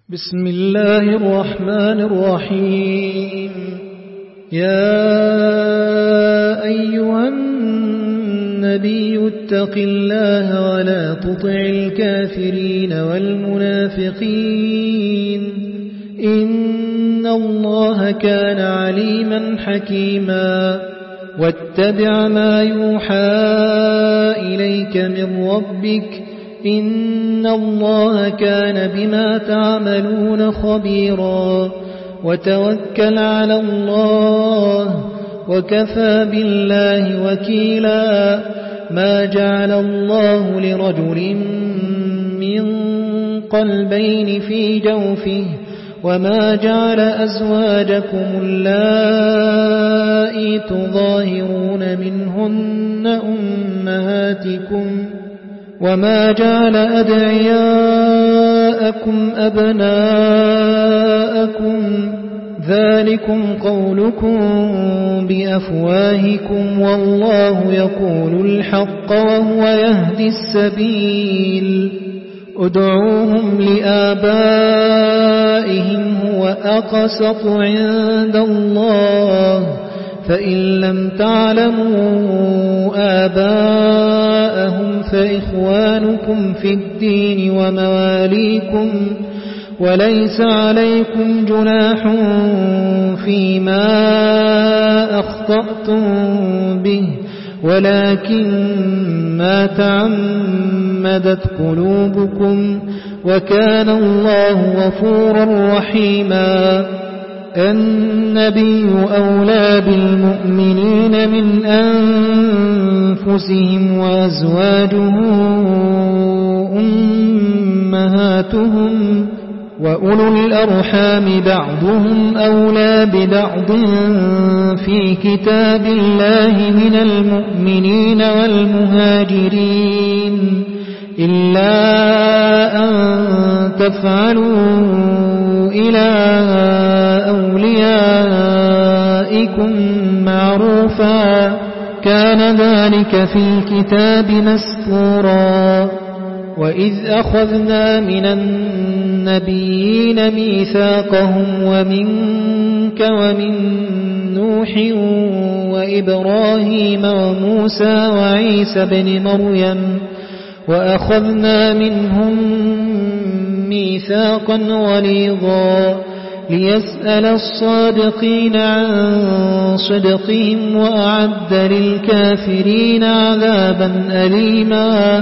بسم الله الرحمن الرحيم. يا أيها النبي اتق الله ولا تطع الكافرين والمنافقين إن الله كان عليما حكيما. واتبع ما يوحى إليك من ربك إن الله كان بما تعملون خبيرا. وتوكل على الله وكفى بالله وكيلا. ما جعل الله لرجل من قلبين في جوفه وما جعل أزواجكم اللائي تظاهرون منهن أمهاتكم وما جعل أدعياءكم أبناءكم ذلكم قولكم بأفواهكم والله يقول الحق وهو يهدي السبيل. ادعوهم لآبائهم هو أقسط عند الله فإن لم تعلموا آباءهم فإخوانكم في الدين ومواليكم وليس عليكم جناح فيما أخطأتم به ولكن ما تعمدت قلوبكم وكان الله غفورا رحيما. النبي أولى بالمؤمنين من أنفسهم وأزواجه أمهاتهم وأولو الأرحام بعضهم أولى ببعض في كتاب الله من المؤمنين والمهاجرين إلا أن تفعلوا إلى أوليائكم معروفا كان ذلك في الكتاب مسطورا. وإذ أخذنا من النبيين ميثاقهم ومنك ومن نوح وإبراهيم وموسى وعيسى بن مريم وأخذنا منهم ميثاقا غليظا ليسأل الصادقين عن صدقهم وأعد للكافرين عذابا أليما.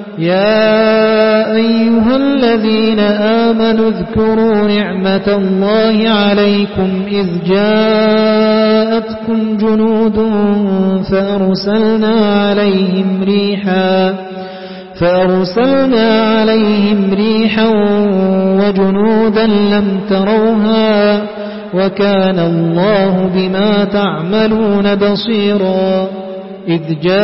يا أيها الذين آمنوا اذكروا نعمة الله عليكم إذ جاءتكم جنود فأرسلنا عليهم ريحا وجنودا لم تروها وكان الله بما تعملون بصيرا. إذ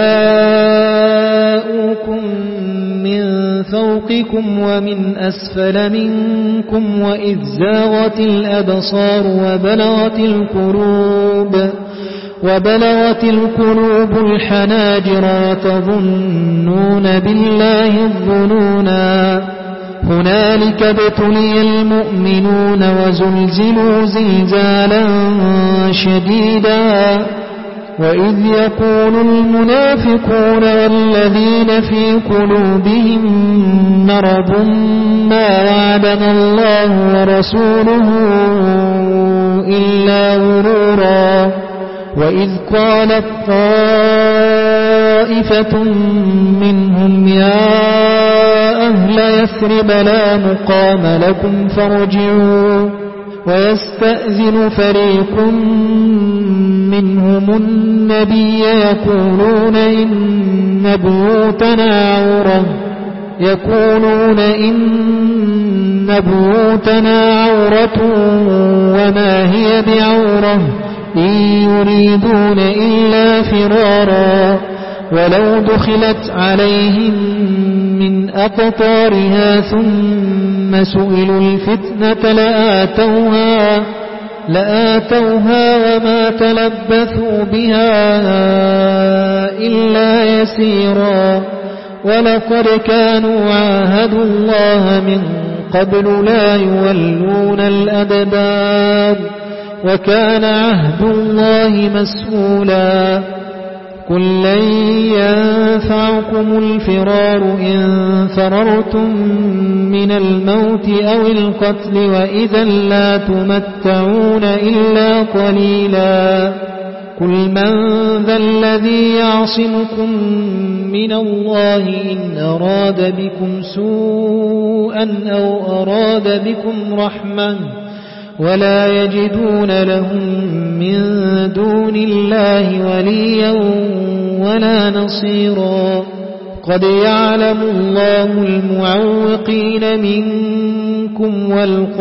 جاءوكم من فوقكم ومن أسفل منكم وإذ زاغت الأبصار وبلغت القلوب الحناجر وتظنون بالله الظنونا. هنالك ابتلي المؤمنون وزلزلوا زلزالا شديدا. وإذ يقول المنافقون والذين في قلوبهم مرض ما وعدنا الله ورسوله إلا غرورا. وإذ قالت طائفة منهم يا أهل يثرب لا مقام لكم فارجعوا ويستأذن فريق منهم النبي يقولون إن بيوتنا عورة وما هي بعورة إن يريدون إلا فرارا. ولو دخلت عليهم من أقطارها ثم سئلوا الفتنة لآتوها وما تلبثوا بها إلا يسيرا. ولقد كانوا عاهدوا الله من قبل لا يولون الأدبار وكان عهد الله مسؤولا قل لن ينفعكم الفرار إن فررتم من الموت أو القتل وإذا لا تمتعون إلا قليلا قل من ذا الذي يعصمكم من الله إن أراد بكم سوءا أو أراد بكم رحمة ولا يجدون لهم من دون الله وليا ولا نصيرا قد يعلم الله المعوقين منكم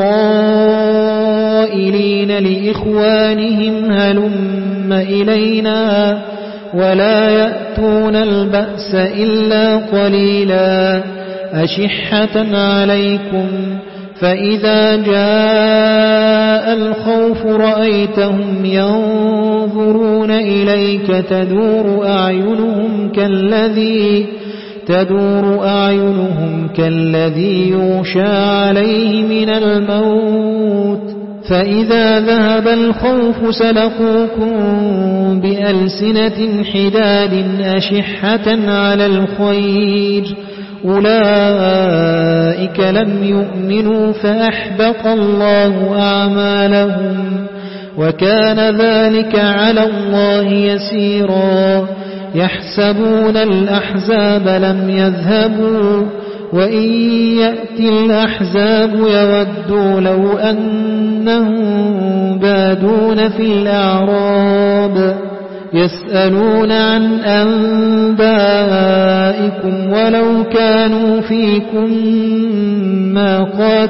والقائلين لإخوانهم هلم إلينا ولا يأتون البأس إلا قليلا أشحة عليكم فإذا جاء الخوف رأيتهم ينظرون إليك تدور أعينهم كالذي يغشى عليه من الموت فإذا ذهب الخوف سلقوكم بألسنة حداد أشحة على الخير أولئك لم يؤمنوا فأحبط الله أعمالهم وكان ذلك على الله يسيرا يحسبون الأحزاب لم يذهبوا وإن يأتي الأحزاب يودوا لو أنهم بادون في الأعراب يسألون عن أنبائكم ولو كانوا فيكم ما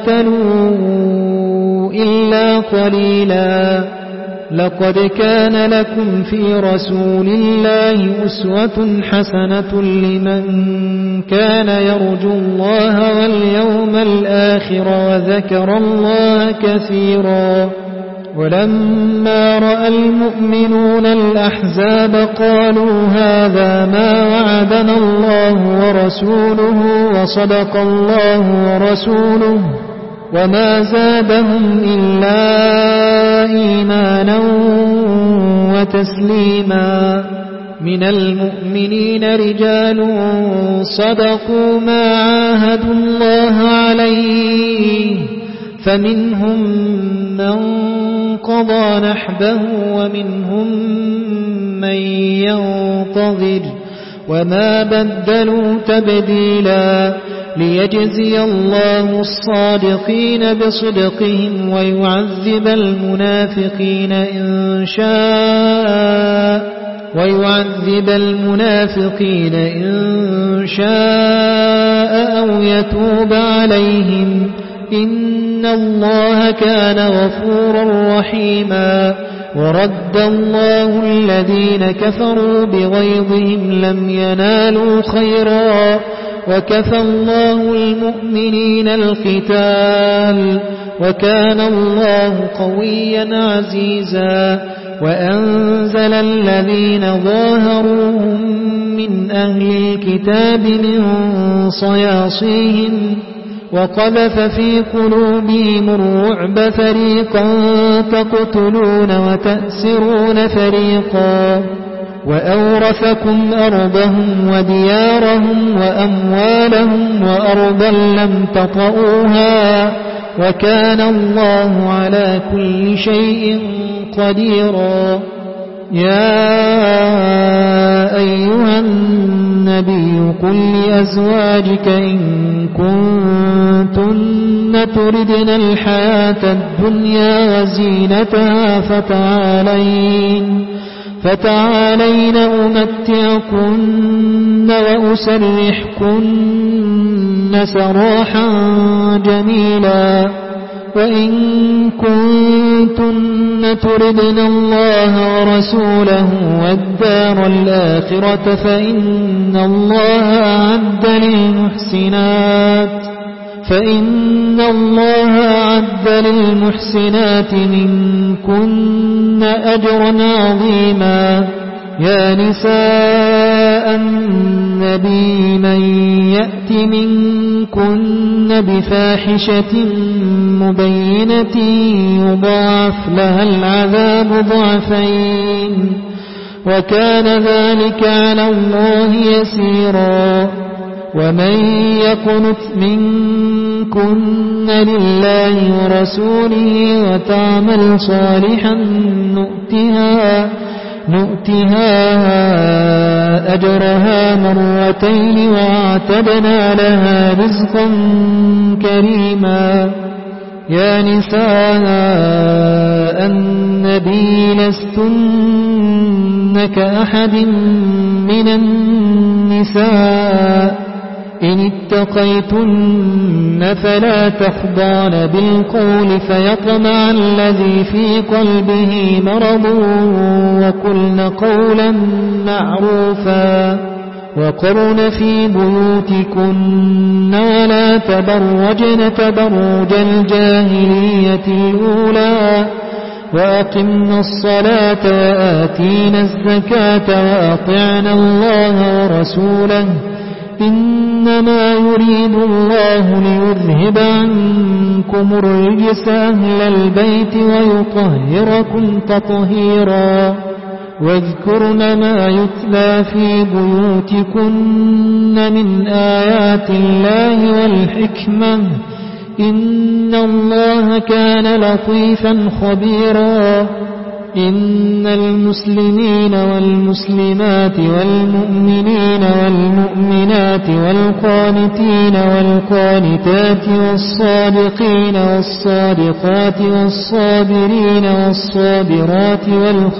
قاتلوا إلا قليلا لقد كان لكم في رسول الله أسوة حسنة لمن كان يرجو الله واليوم الآخر وذكر الله كثيرا ولما رأى المؤمنون الأحزاب قالوا هذا ما وعدنا الله ورسوله وصدق الله ورسوله وما زادهم إلا إيمانا وتسليما من المؤمنين رجال صدقوا ما عاهدوا الله عليه فمنهم من قضى نحبه ومنهم من ينتظر وما بدلوا تبديلا ليجزي الله الصادقين بصدقهم ويعذب المنافقين إن شاء أو يتوب عليهم إن الله كان غفورا رحيما ورد الله الذين كفروا بغيظهم لم ينالوا خيرا وكفى الله المؤمنين القتال وكان الله قويا عزيزا وأنزل الذين ظاهروهم من أهل الكتاب من صياصيهم وقذف في قلوبهم الرعب فريقا تقتلون وتأسرون فريقا وأورثكم أرضهم وديارهم وأموالهم وأرضا لم تطئوها وكان الله على كل شيء قديرا يا أيها النبي قل لأزواجك إن كنتن تردن الحياة الدنيا وزينتها فتعالين أمتعكن وأسرحكن سراحا جميلا وإن كنتن تردن الله ورسوله والدار الآخرة فإن الله أعد للمحسنات منكن أجرا عظيما يا نساء النبي من يأت منكن بفاحشة مبينة يضاعف لها العذاب ضعفين وكان ذلك على الله يسيرا ومن يقنت منكن لله ورسوله وتعمل صالحا نؤتها أجرها مرتين واعتدنا لها رزقا كريما يا نساء النبي لستن كأحد من النساء إن اتقيتن فلا تخضعن بالقول فيطمع الذي في قلبه مرض وقلن قولا معروفا وقرن في بيوتكن ولا تبرجن تبرج الجاهلية الأولى وأقمنا الصلاة وآتينا الزكاة وأطعنا الله ورسوله إنما يريد الله ليذهب عنكم الرجس أهل البيت ويطهركم تطهيرا واذكرن ما يتلى في بيوتكن من آيات الله والحكمة إن الله كان لطيفا خبيرا إن المسلمين والمسلمات والمؤمنين والمؤمنات والقانتين والقانتات والصادقين والصادقات والصابرين والصابرات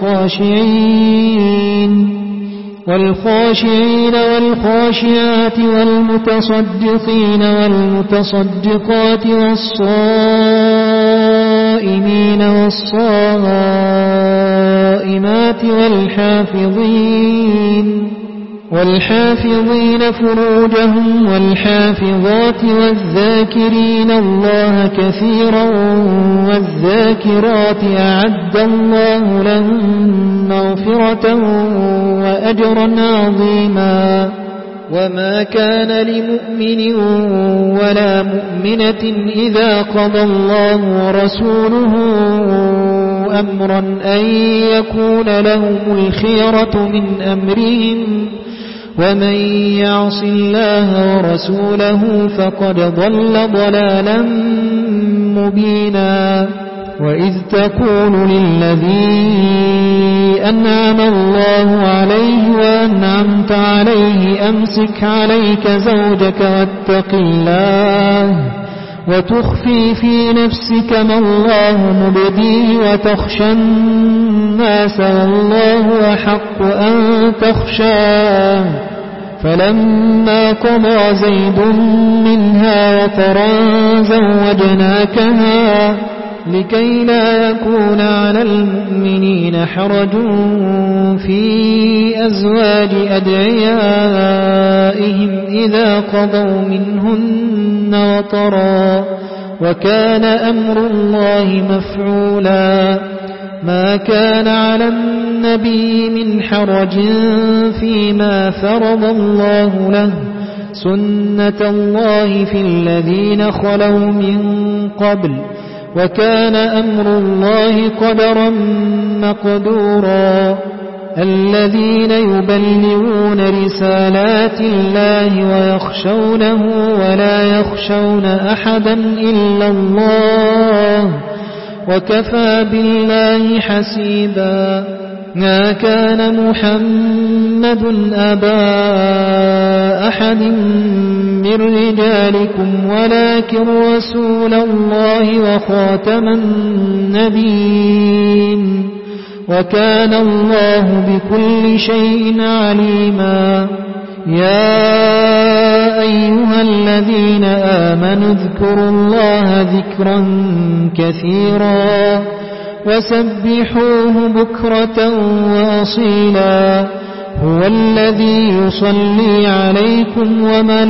والخاشعين والخاشعات والمتصدقين والمتصدقات والصائمين والصائمات والحافظين فروجهم والحافظات والذاكرين الله كثيرا والذاكرات أعد الله لهم مغفرة وأجرا عظيما وما كان لمؤمن ولا مؤمنة إذا قضى الله ورسوله أمرا أن يكون لهم الخيرة من أمرهم ومن يعص الله ورسوله فقد ضل ضلالا مبينا وإذ تقول للذي أنعم الله عليه وأنعمت عليه أمسك عليك زوجك واتق الله وتخفي في نفسك ما الله مبديه وتخشى الناس والله أحق أن تخشاه فلما قضى زيد منها وطرا زوجناكها لكي لا يكون على المؤمنين حرج في أزواج أدعيائهم إذا قضوا منهن وطرا وكان أمر الله مفعولا ما كان على النبي من حرج فيما فرض الله له سنة الله في الذين خلوا من قبل وكان أمر الله قدرا مقدورا الذين يبلغون رسالات الله ويخشونه ولا يخشون أحدا إلا الله وكفى بالله حسيبا ما كان محمد أبا أحد من رجالكم ولكن رسول الله وخاتم النبيين وكان الله بكل شيء عليما يا أيها الذين آمنوا اذكروا الله ذكرا كثيرا وسبحوه بكرة وأصيلا هو الذي يصلي عليكم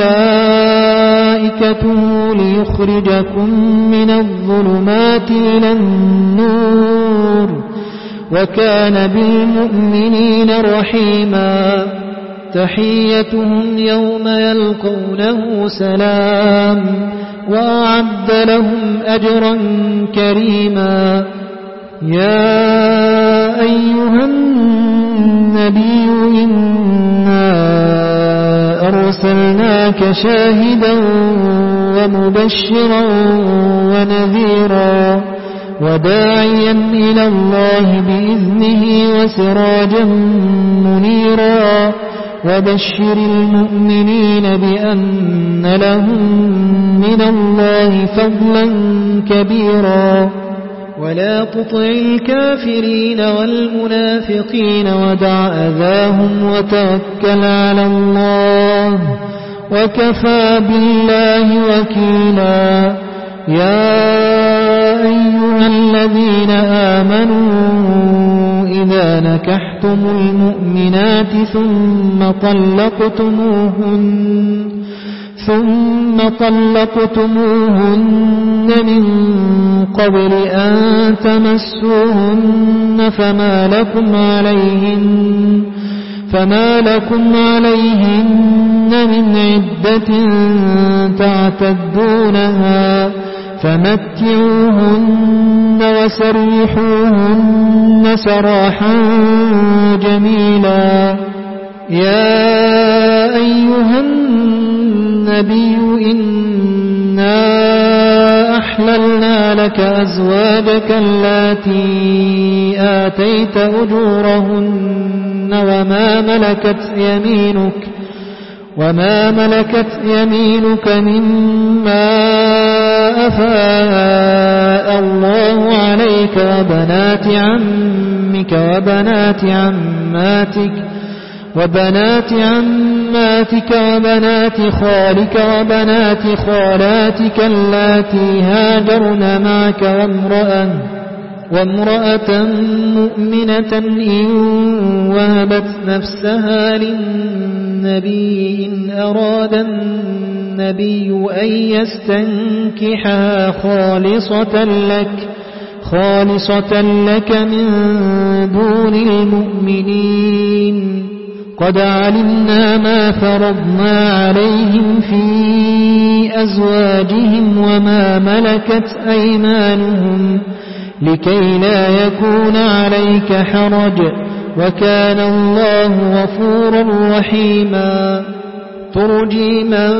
وملائكته ليخرجكم من الظلمات إلى النور وكان بالمؤمنين رحيما تحيتهم يوم يلقونه سلام وأعد لهم أجرا كريما. يا أيها النبي إنا أرسلناك شاهدا ومبشرا ونذيرا وداعيا إلى الله بإذنه وسراجا منيرا وبشر المؤمنين بأن لهم من الله فضلا كبيرا. ولا تطع الكافرين والمنافقين ودع أذاهم وتوكل على الله وكفى بالله وكيلا. يا أيها الذين آمنوا إذا نكحتم المؤمنات ثم طلقتموهن من قبل أن تمسوهن فما لكم عليهن من عدة تعتدونها فمتعوهن وسرحوهن سراحا جميلا. يا أيها النبي إنا أحللنا لك أزواجك اللاتي آتيت أجورهن وما ملكت يمينك مما أفاء الله عليك وبنات عمك وبنات عماتك وبنات خالك وبنات خالاتك اللاتي هاجرن معك وامرأة مؤمنة إن وهبت نفسها للنبي إن أراد النبي أن يستنكحها خالصة لك من دون المؤمنين. قد علمنا ما فرضنا عليهم في أزواجهم وما ملكت أيمانهم لكي لا يكون عليك حرج وكان الله غفورا رحيما. ترجي من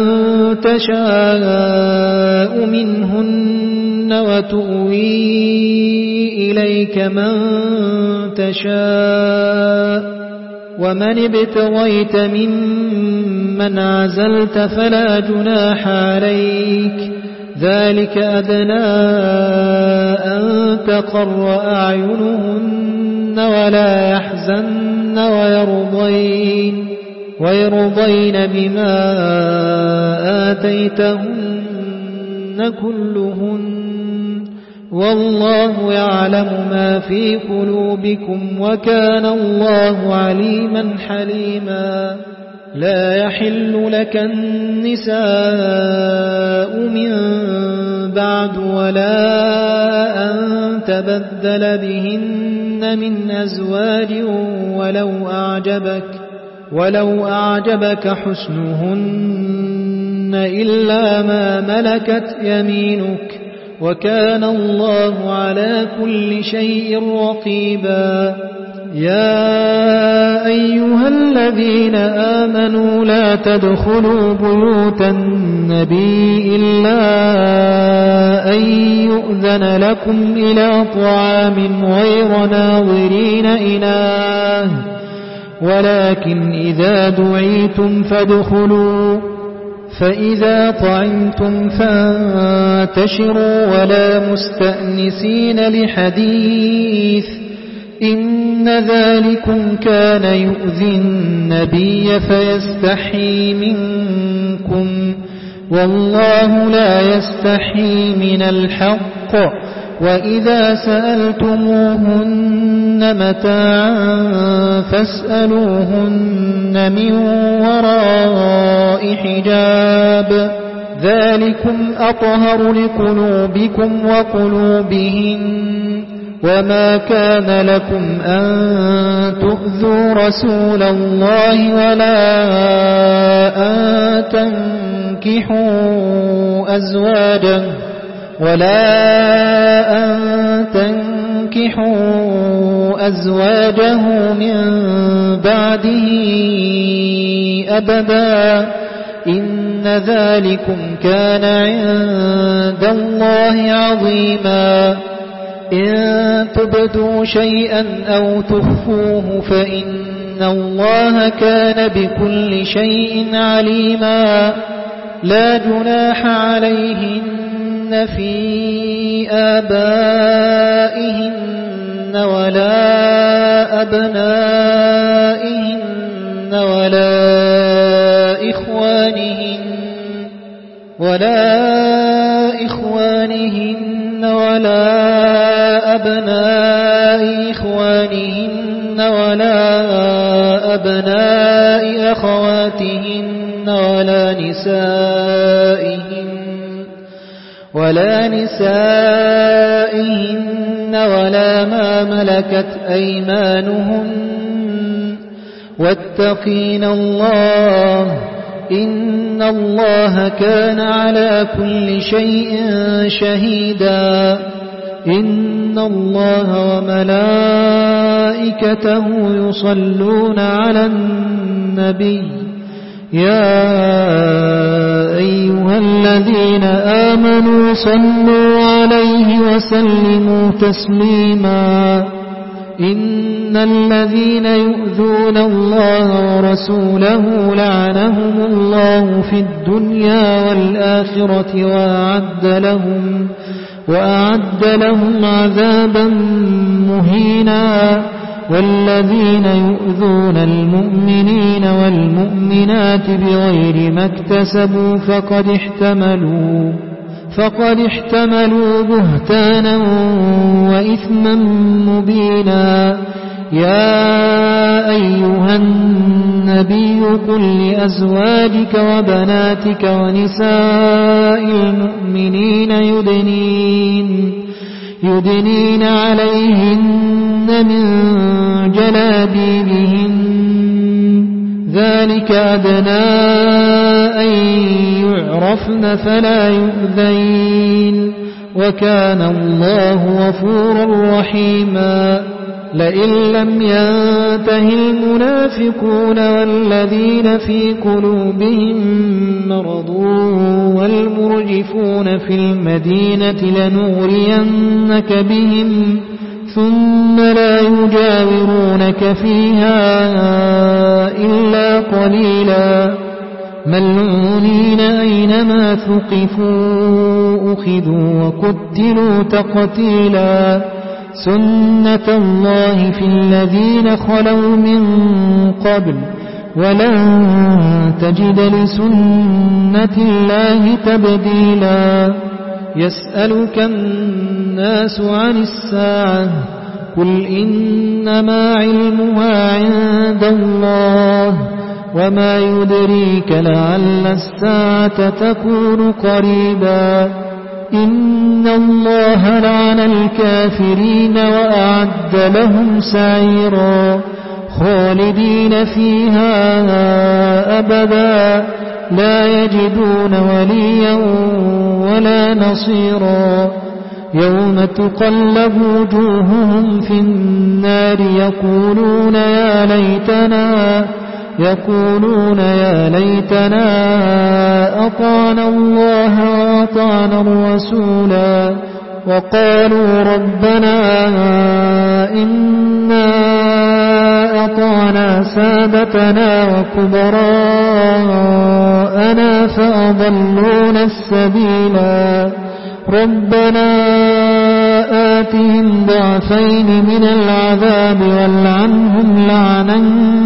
تشاء منهن وتؤوي إليك من تشاء ومن ابتغيت ممن عزلت فلا جناح عليك ذلك أدنى أن تقر أعينهن ولا يحزن ويرضين بما آتيتهن كلهن والله يعلم ما في قلوبكم وكان الله عليما حليما. لا يحل لك النساء من بعد ولا أن تبدل بهن من أزواج ولو أعجبك حسنهن إلا ما ملكت يمينك وكان الله على كل شيء رقيبا. يا أيها الذين آمنوا لا تدخلوا بيوت النبي إلا أن يؤذن لكم إلى طعام غير ناظرين إناه ولكن إذا دعيتم فادخلوا فإذا طعمتم فانتشروا ولا مستأنسين لحديث إن ذلكم كان يؤذي النبي فيستحي منكم والله لا يستحي من الحق. وإذا سألتموهن متاعا فاسألوهن من وراء حجاب ذلكم أطهر لقلوبكم وقلوبهن وما كان لكم أن تؤذوا رسول الله ولا أن تنكحوا أزواجه من بعده أبدا إن ذلكم كان عند الله عظيما إن تبدوا شيئا أو تخفوه فإن الله كان بكل شيء عليما لا جناح عليهن في آبائهن ولا أبنائهن ولا إخوانهن ولا أبناء إخوانهن ولا أبناء أخواتهن ولا نسائهن ولا ما ملكت أيمانهن واتقين الله إن الله كان على كل شيء شهيدا إن الله وملائكته يصلون على النبي يا أيها الذين آمنوا صلوا عليه وسلموا تسليما إن الذين يؤذون الله ورسوله لعنهم الله في الدنيا والآخرة وأعد لهم عذابا مهينا والذين يؤذون المؤمنين والمؤمنات بغير ما اكتسبوا فقد احتملوا بهتانا وإثما مبينا يا أيها النبي قل لأزواجك وبناتك ونساء المؤمنين يدنين عليهن من جلابيبهن ذلك أدنى أن يعرفن فلا يؤذين وكان الله غفورا رحيما لئن لم ينته المنافقون والذين في قلوبهم مرض والمرجفون في المدينة لنغرينك بهم ثم لا يجاورونك فيها إلا قليلا ملعونين أينما ثقفوا أخذوا وقتلوا تقتيلا سنة الله في الذين خلوا من قبل ولن تجد لسنة الله تبديلا يسألك الناس عن الساعة قل إنما علمها عند الله وما يدريك لعل الساعة تكون قريبا إن الله لعن الكافرين وأعد لهم سعيرا خالدين فيها أبدا لا يجدون وليا ولا نصيرا يوم تقلب وجوههم في النار يقولون يا ليتنا أطعنا الله وأطعنا الرسولا وقالوا ربنا إنا أطعنا سادتنا وكبراءنا فأضلونا السبيلا ربنا آتهم ضعفين من العذاب والعنهم لعنا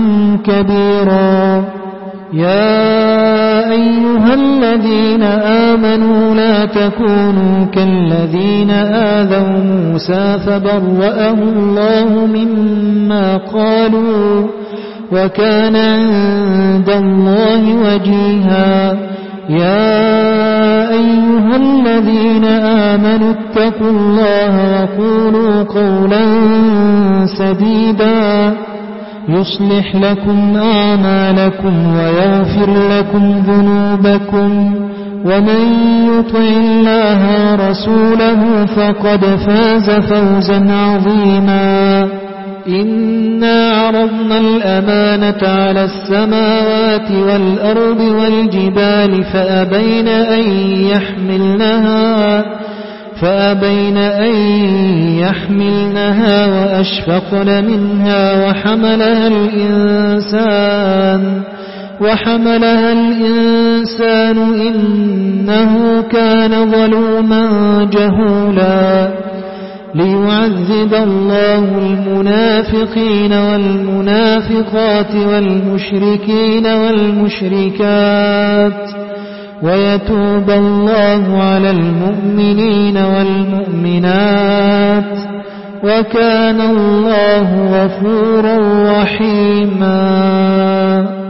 كبيرا يا أيها الذين آمنوا لا تكونوا كالذين آذوا موسى فبرأه الله مما قالوا وكان عند الله وجيها يا أيها الذين آمنوا اتقوا الله وقولوا قولا سديدا يصلح لكم أعمالكم ويغفر لكم ذنوبكم ومن يطع الله ورسوله فقد فاز فوزا عظيما إنا عرضنا الأمانة على السماوات والأرض والجبال فأبين أن يحملنها وأشفقن منها وحملها الإنسان إنه كان ظلوما جهولا ليعذب الله المنافقين والمنافقات والمشركين والمشركات ويتوب الله على المؤمنين والمؤمنات وكان الله غفورا رحيما